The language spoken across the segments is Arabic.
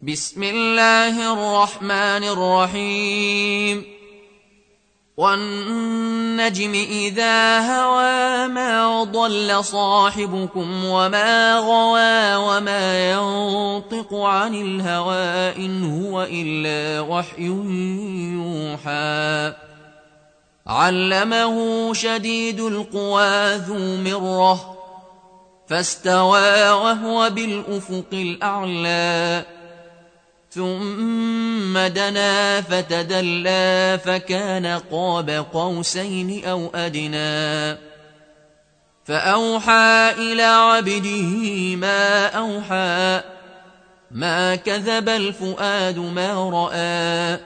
بسم الله الرحمن الرحيم والنجم إذا هوى ما ضل صاحبكم وما غوى وما ينطق عن الهوى إن هو إلا وحي يوحى علمه شديد القوى ذو مرة فاستوى وهو بالأفق الأعلى ثم دنا فتدلى فكان قاب قوسين أو أدنى فأوحى إلى عبده ما أوحى ما كذب الفؤاد ما رأى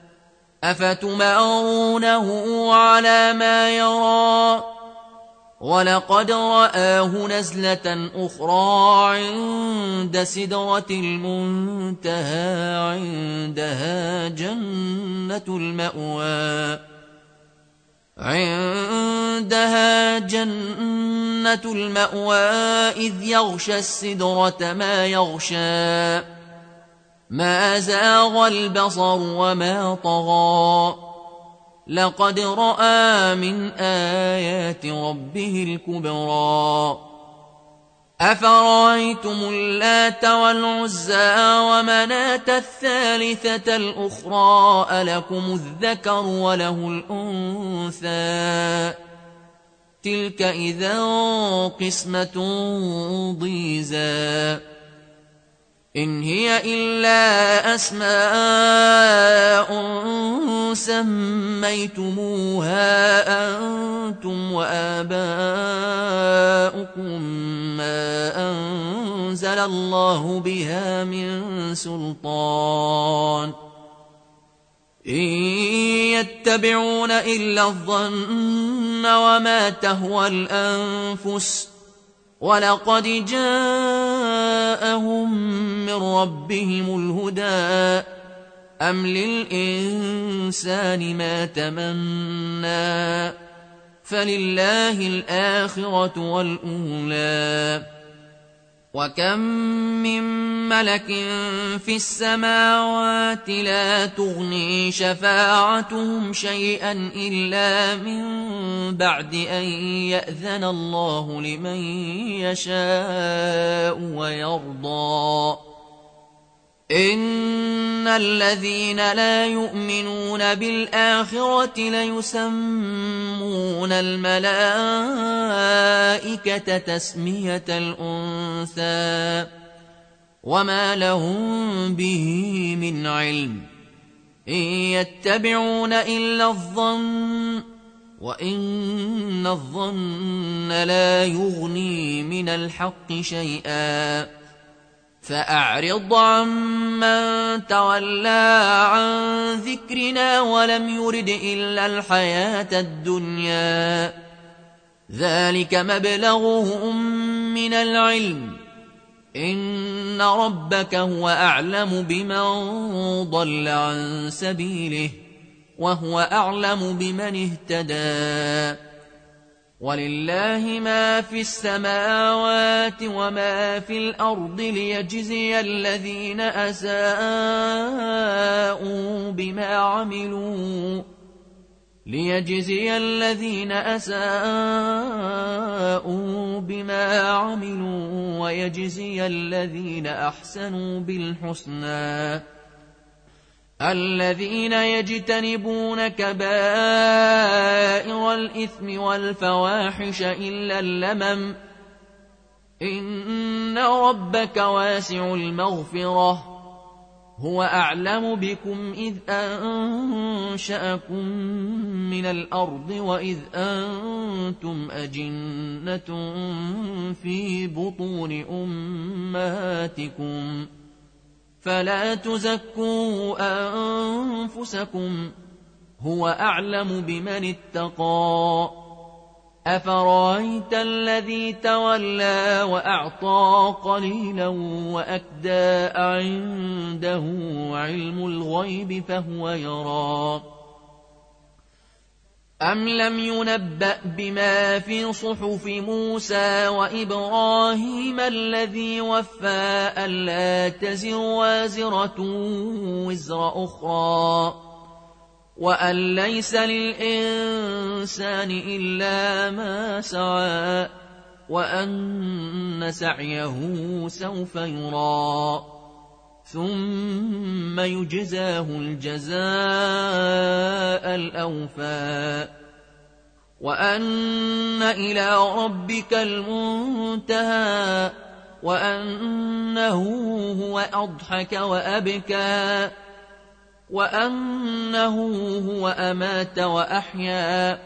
أفتمارونه على ما يرى ولقد رآه نزلة أخرى عند سدرة المنتهى عندها جنة المأوى إذ يغشى السدرة ما يغشى ما زاغ البصر وما طغى لقد رأى من آيات ربه الكبرى أفرأيتم اللات والعزى ومناة الثالثة الأخرى ألكم الذكر وله الأنثى تلك إذا قسمة ضيزى إن هي إلا أسماء سميتموها أنتم وآباؤكم ما أنزل الله بها من سلطان إن يتبعون إلا الظن وما تهوى الأنفس ولقد جاءهم من ربهم الهدى أم للإنسان ما تمنى فلله الآخرة والأولى وكم من ملك في السماوات لا تغني شفاعتهم شيئا إلا من بعد أن يأذن الله لمن يشاء ويرضى إن الذين لا يؤمنون بالآخرة ليسمون الملائكة تسمية الأنثى وما لهم به من علم إن يتبعون إلا الظن وإن الظن لا يغني من الحق شيئا فأعرض عمن تولى عن ذكرنا ولم يرد إلا الحياة الدنيا ذلك مبلغهم من العلم إن ربك هو أعلم بمن ضل عن سبيله وهو أعلم بمن اهتدى ولله ما في السماوات وما في الأرض ليجزي الذين أساءوا بما عملوا ويجزي الذين أحسنوا بالحسنى الذين يجتنبون كبائر الإثم والفواحش إلا اللمم إن ربك واسع المغفرة هو أعلم بكم إذ أنشأكم من الأرض وإذ أنتم أجنة في بطون أمهاتكم فلا تزكوا أنفسكم هو أعلم بمن اتقى أفرأيت الذي تولى وأعطى قليلا وأكدى عنده علم الغيب فهو يرى أم لم ينبأ بما في صحف موسى وإبراهيم الذي وفى ألا تزر وازرة وزر أخرى وأن ليس للإنسان إلا ما سعى وأن سعيه سوف يرى ثم يجزاه الجزاء الأوفى وأن إلى ربك المنتهى وأنه هو أضحك وأبكى وأنه هو أمات وأحيا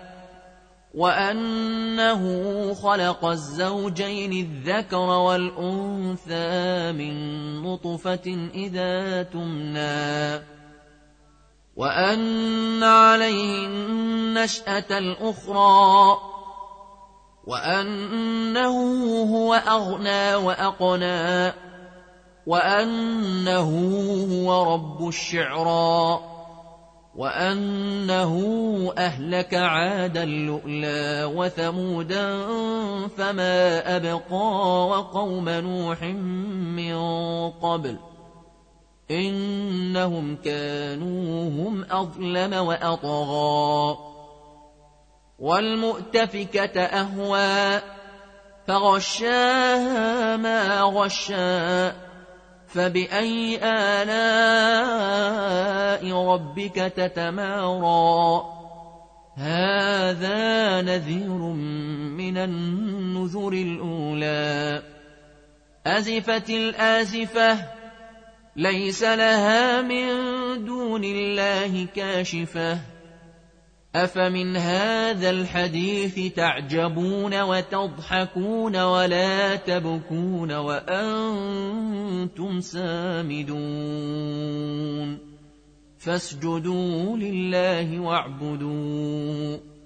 وأنه خلق الزوجين الذكر والأنثى من نطفة إذا تمنى وأن عليه النشأة الأخرى وأنه هو أغنى وأقنى وأنه هو رب الشعرى وأنه أهلك عادا اللؤلا وثمودا فما أبقى وقوم نوح من قبل إنهم كانوا هم أظلم وأطغى والمؤتفكة أهوى فغشاها ما غشا فبأي آلاء ربك تتمارى هذا نذير من النذر الأولى أزفت الآزفة ليس لها من دون الله كاشفة أفمن هذا الحديث تعجبون وتضحكون ولا تبكون وأنتم سامدون فاسجدوا لله واعبدوا